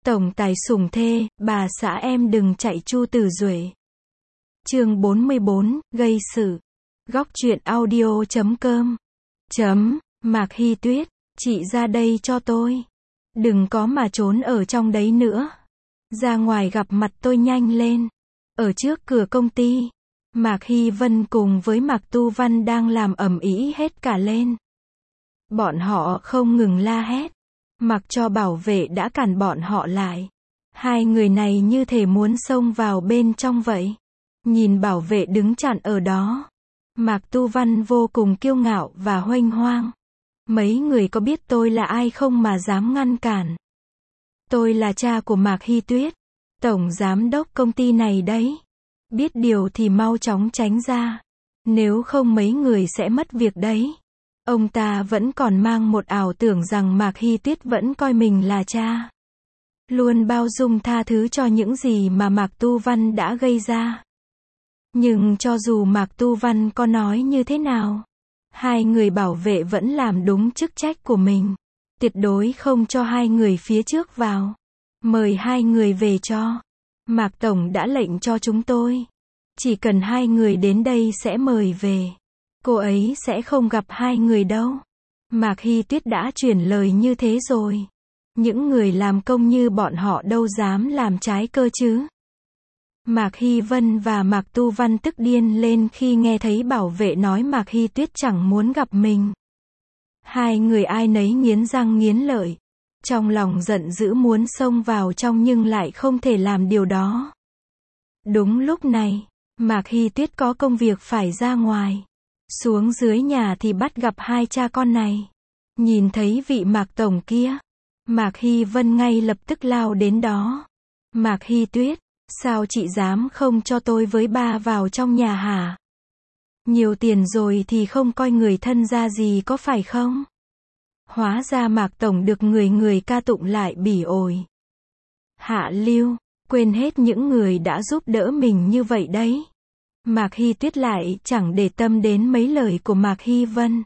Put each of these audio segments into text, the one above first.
Tổng tài sủng thê, bà xã em đừng chạy Chu Tử Duệ. Chương 44, gây sự. Góc truyện audio.com. Mạc Hy Tuyết, chị ra đây cho tôi. Đừng có mà trốn ở trong đấy nữa. Ra ngoài gặp mặt tôi nhanh lên. Ở trước cửa công ty, Mạc Hy Vân cùng với Mạc Tu Văn đang làm ầm ĩ hết cả lên. Bọn họ không ngừng la hét. Mặc cho bảo vệ đã cản bọn họ lại. Hai người này như thể muốn xông vào bên trong vậy. Nhìn bảo vệ đứng chặn ở đó, Mạc Tu Văn vô cùng kiêu ngạo và huênh hoang. Mấy người có biết tôi là ai không mà dám ngăn cản? Tôi là cha của Mạc Hy Tuyết, tổng giám đốc công ty này đấy. Biết điều thì mau chóng tránh ra. Nếu không mấy người sẽ mất việc đấy. Ông ta vẫn còn mang một ảo tưởng rằng Mạc Hy Tuyết vẫn coi mình là cha. Luôn bao dung tha thứ cho những gì mà Mạc Tu Văn đã gây ra. Nhưng cho dù Mạc Tu Văn có nói như thế nào, hai người bảo vệ vẫn làm đúng chức trách của mình. Tuyệt đối không cho hai người phía trước vào. Mời hai người về cho. Mạc Tổng đã lệnh cho chúng tôi. Chỉ cần hai người đến đây sẽ mời về. Cô ấy sẽ không gặp hai người đâu. Mạc Hy Tuyết đã chuyển lời như thế rồi. Những người làm công như bọn họ đâu dám làm trái cơ chứ. Mạc Hy Vân và Mạc Tu Văn tức điên lên khi nghe thấy bảo vệ nói Mạc Hy Tuyết chẳng muốn gặp mình. Hai người ai nấy nghiến răng nghiến lợi. Trong lòng giận dữ muốn xông vào trong nhưng lại không thể làm điều đó. Đúng lúc này, Mạc Hy Tuyết có công việc phải ra ngoài. Xuống dưới nhà thì bắt gặp hai cha con này. Nhìn thấy vị Mạc Tổng kia, Mạc Hy Vân ngay lập tức lao đến đó. Mạc Hy Tuyết, sao chị dám không cho tôi với ba vào trong nhà hả? Nhiều tiền rồi thì không coi người thân ra gì có phải không? Hóa ra Mạc Tổng được người ca tụng lại bỉ ổi. Hạ lưu, quên hết những người đã giúp đỡ mình như vậy đấy. Mạc Hy Tuyết lại chẳng để tâm đến mấy lời của Mạc Hy Vân.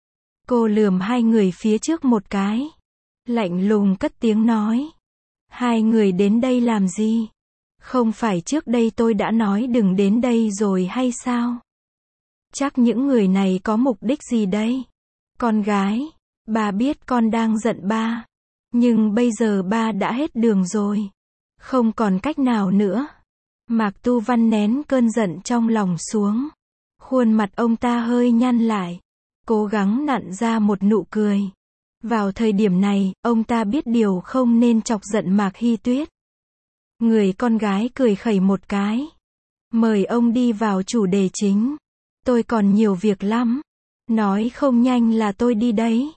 Cô lườm hai người phía trước một cái. Lạnh lùng cất tiếng nói. Hai người đến đây làm gì? Không phải trước đây tôi đã nói đừng đến đây rồi hay sao? Chắc những người này có mục đích gì đây? Con gái, bà biết con đang giận ba. Nhưng bây giờ ba đã hết đường rồi. Không còn cách nào nữa. Mạc Tu Văn nén cơn giận trong lòng xuống. Khuôn mặt ông ta hơi nhăn lại. Cố gắng nặn ra một nụ cười. Vào thời điểm này, ông ta biết điều không nên chọc giận Mạc Hy Tuyết. Người con gái cười khẩy một cái. Mời ông đi vào chủ đề chính. Tôi còn nhiều việc lắm. Nói không nhanh là tôi đi đấy.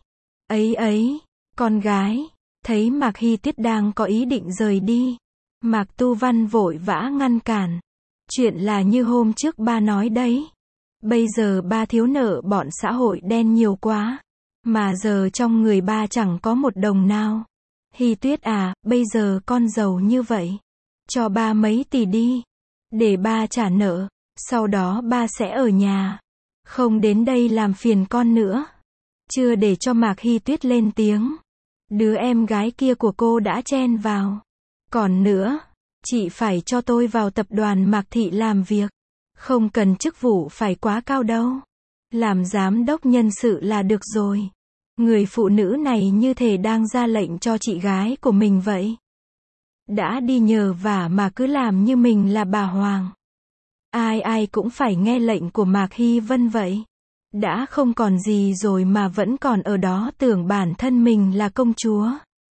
Ấy, con gái. Thấy Mạc Hy Tuyết đang có ý định rời đi. Mạc Tu Văn vội vã ngăn cản. Chuyện là như hôm trước ba nói đấy. Bây giờ ba thiếu nợ bọn xã hội đen nhiều quá. Mà giờ trong người ba chẳng có một đồng nào. Hy Tuyết à, bây giờ con giàu như vậy. Cho ba mấy tỷ đi. Để ba trả nợ. Sau đó ba sẽ ở nhà. Không đến đây làm phiền con nữa. Chưa để cho Mạc Hy Tuyết lên tiếng. Đứa em gái kia của cô đã chen vào. Còn nữa, chị phải cho tôi vào tập đoàn Mạc Thị làm việc. Không cần chức vụ phải quá cao đâu. Làm giám đốc nhân sự là được rồi. Người phụ nữ này như thể đang ra lệnh cho chị gái của mình vậy. Đã đi nhờ vả mà cứ làm như mình là bà Hoàng. Ai cũng phải nghe lệnh của Mạc Hy Vân vậy. Đã không còn gì rồi mà vẫn còn ở đó tưởng bản thân mình là công chúa.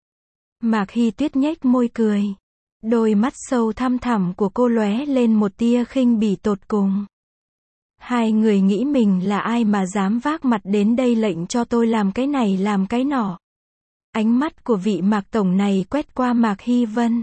Mạc Hy Tuyết nhếch môi cười. Đôi mắt sâu thăm thẳm của cô lóe lên một tia khinh bỉ tột cùng. Hai người nghĩ mình là ai mà dám vác mặt đến đây lệnh cho tôi làm cái này làm cái nọ. Ánh mắt của vị Mạc Tổng này quét qua Mạc Hy Vân.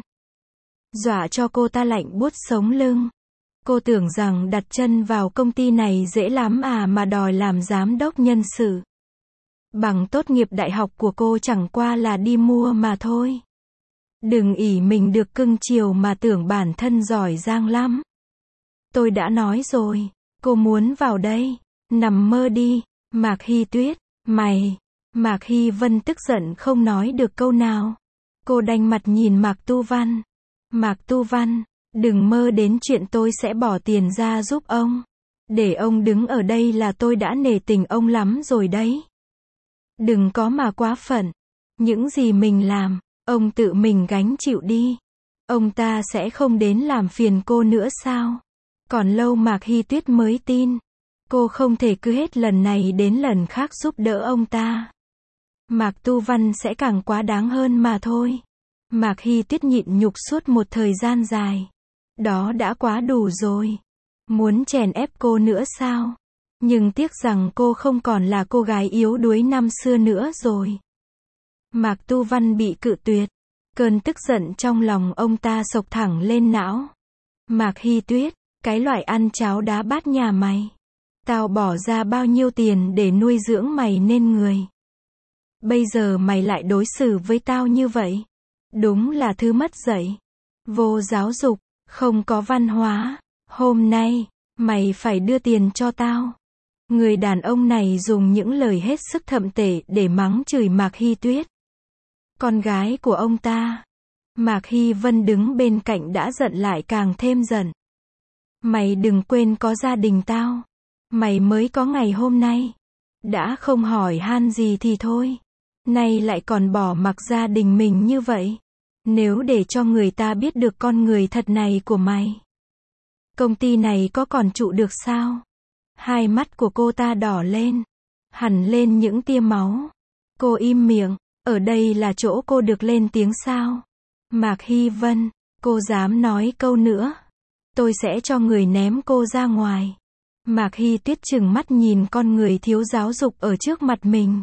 Dọa cho cô ta lạnh buốt sống lưng. Cô tưởng rằng đặt chân vào công ty này dễ lắm à mà đòi làm giám đốc nhân sự. Bằng tốt nghiệp đại học của cô chẳng qua là đi mua mà thôi. Đừng ỷ mình được cưng chiều mà tưởng bản thân giỏi giang lắm. Tôi đã nói rồi, cô muốn vào đây, nằm mơ đi, Mạc Hy Tuyết, mày. Mạc Hy Vân tức giận không nói được câu nào. Cô đanh mặt nhìn Mạc Tu Văn. Mạc Tu Văn, đừng mơ đến chuyện tôi sẽ bỏ tiền ra giúp ông. Để ông đứng ở đây là tôi đã nể tình ông lắm rồi đấy. Đừng có mà quá phận. Những gì mình làm, ông tự mình gánh chịu đi. Ông ta sẽ không đến làm phiền cô nữa sao? Còn lâu Mạc Hy Tuyết mới tin. Cô không thể cứ hết lần này đến lần khác giúp đỡ ông ta. Mạc Tu Văn sẽ càng quá đáng hơn mà thôi. Mạc Hy Tuyết nhịn nhục suốt một thời gian dài. Đó đã quá đủ rồi. Muốn chèn ép cô nữa sao? Nhưng tiếc rằng cô không còn là cô gái yếu đuối năm xưa nữa rồi. Mạc Tu Văn bị cự tuyệt. Cơn tức giận trong lòng ông ta xộc thẳng lên não. Mạc Hy Tuyết, cái loại ăn cháo đá bát nhà mày. Tao bỏ ra bao nhiêu tiền để nuôi dưỡng mày nên người. Bây giờ mày lại đối xử với tao như vậy. Đúng là thứ mất dạy. Vô giáo dục, không có văn hóa. Hôm nay, mày phải đưa tiền cho tao. Người đàn ông này dùng những lời hết sức thậm tệ để mắng chửi Mạc Hy Tuyết. Con gái của ông ta. Mạc Hy Vân đứng bên cạnh đã giận lại càng thêm giận. Mày đừng quên có gia đình tao. Mày mới có ngày hôm nay. Đã không hỏi han gì thì thôi. Nay lại còn bỏ mặc gia đình mình như vậy. Nếu để cho người ta biết được con người thật này của mày. Công ty này có còn trụ được sao? Hai mắt của cô ta đỏ lên. Hẳn lên những tia máu. Cô im miệng. Ở đây là chỗ cô được lên tiếng sao? Mạc Hy Vân, cô dám nói câu nữa. Tôi sẽ cho người ném cô ra ngoài. Mạc Hy Tuyết trừng mắt nhìn con người thiếu giáo dục ở trước mặt mình.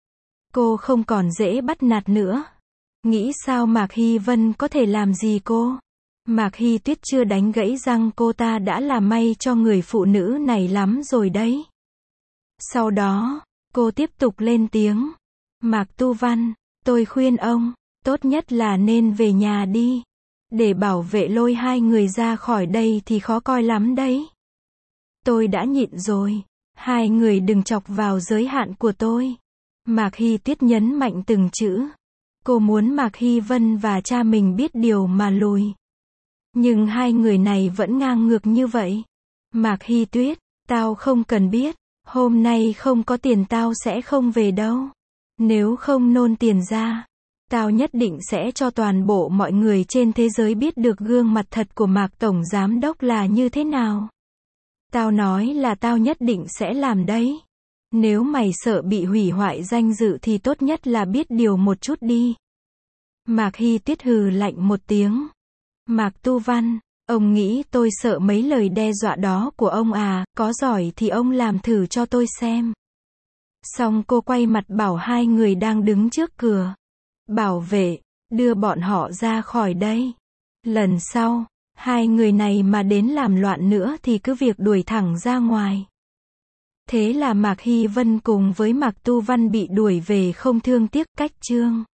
Cô không còn dễ bắt nạt nữa. Nghĩ sao Mạc Hy Vân có thể làm gì cô? Mạc Hy Tuyết chưa đánh gãy răng cô ta đã làm may cho người phụ nữ này lắm rồi đấy. Sau đó, cô tiếp tục lên tiếng. Mạc Tu Văn, tôi khuyên ông, tốt nhất là nên về nhà đi. Để bảo vệ lôi hai người ra khỏi đây thì khó coi lắm đấy. Tôi đã nhịn rồi. Hai người đừng chọc vào giới hạn của tôi. Mạc Hy Tuyết nhấn mạnh từng chữ. Cô muốn Mạc Hy Vân và cha mình biết điều mà lùi. Nhưng hai người này vẫn ngang ngược như vậy. Mạc Hy Tuyết, tao không cần biết. Hôm nay không có tiền tao sẽ không về đâu. Nếu không nôn tiền ra, tao nhất định sẽ cho toàn bộ mọi người trên thế giới biết được gương mặt thật của Mạc Tổng Giám Đốc là như thế nào. Tao nói là tao nhất định sẽ làm đấy. Nếu mày sợ bị hủy hoại danh dự thì tốt nhất là biết điều một chút đi. Mạc Hy Tuyết hừ lạnh một tiếng. Mạc Tu Văn, ông nghĩ tôi sợ mấy lời đe dọa đó của ông à, có giỏi thì ông làm thử cho tôi xem. Xong cô quay mặt bảo hai người đang đứng trước cửa. Bảo vệ, đưa bọn họ ra khỏi đây. Lần sau, hai người này mà đến làm loạn nữa thì cứ việc đuổi thẳng ra ngoài. Thế là Mạc Hy Vân cùng với Mạc Tu Văn bị đuổi về không thương tiếc. Cách chương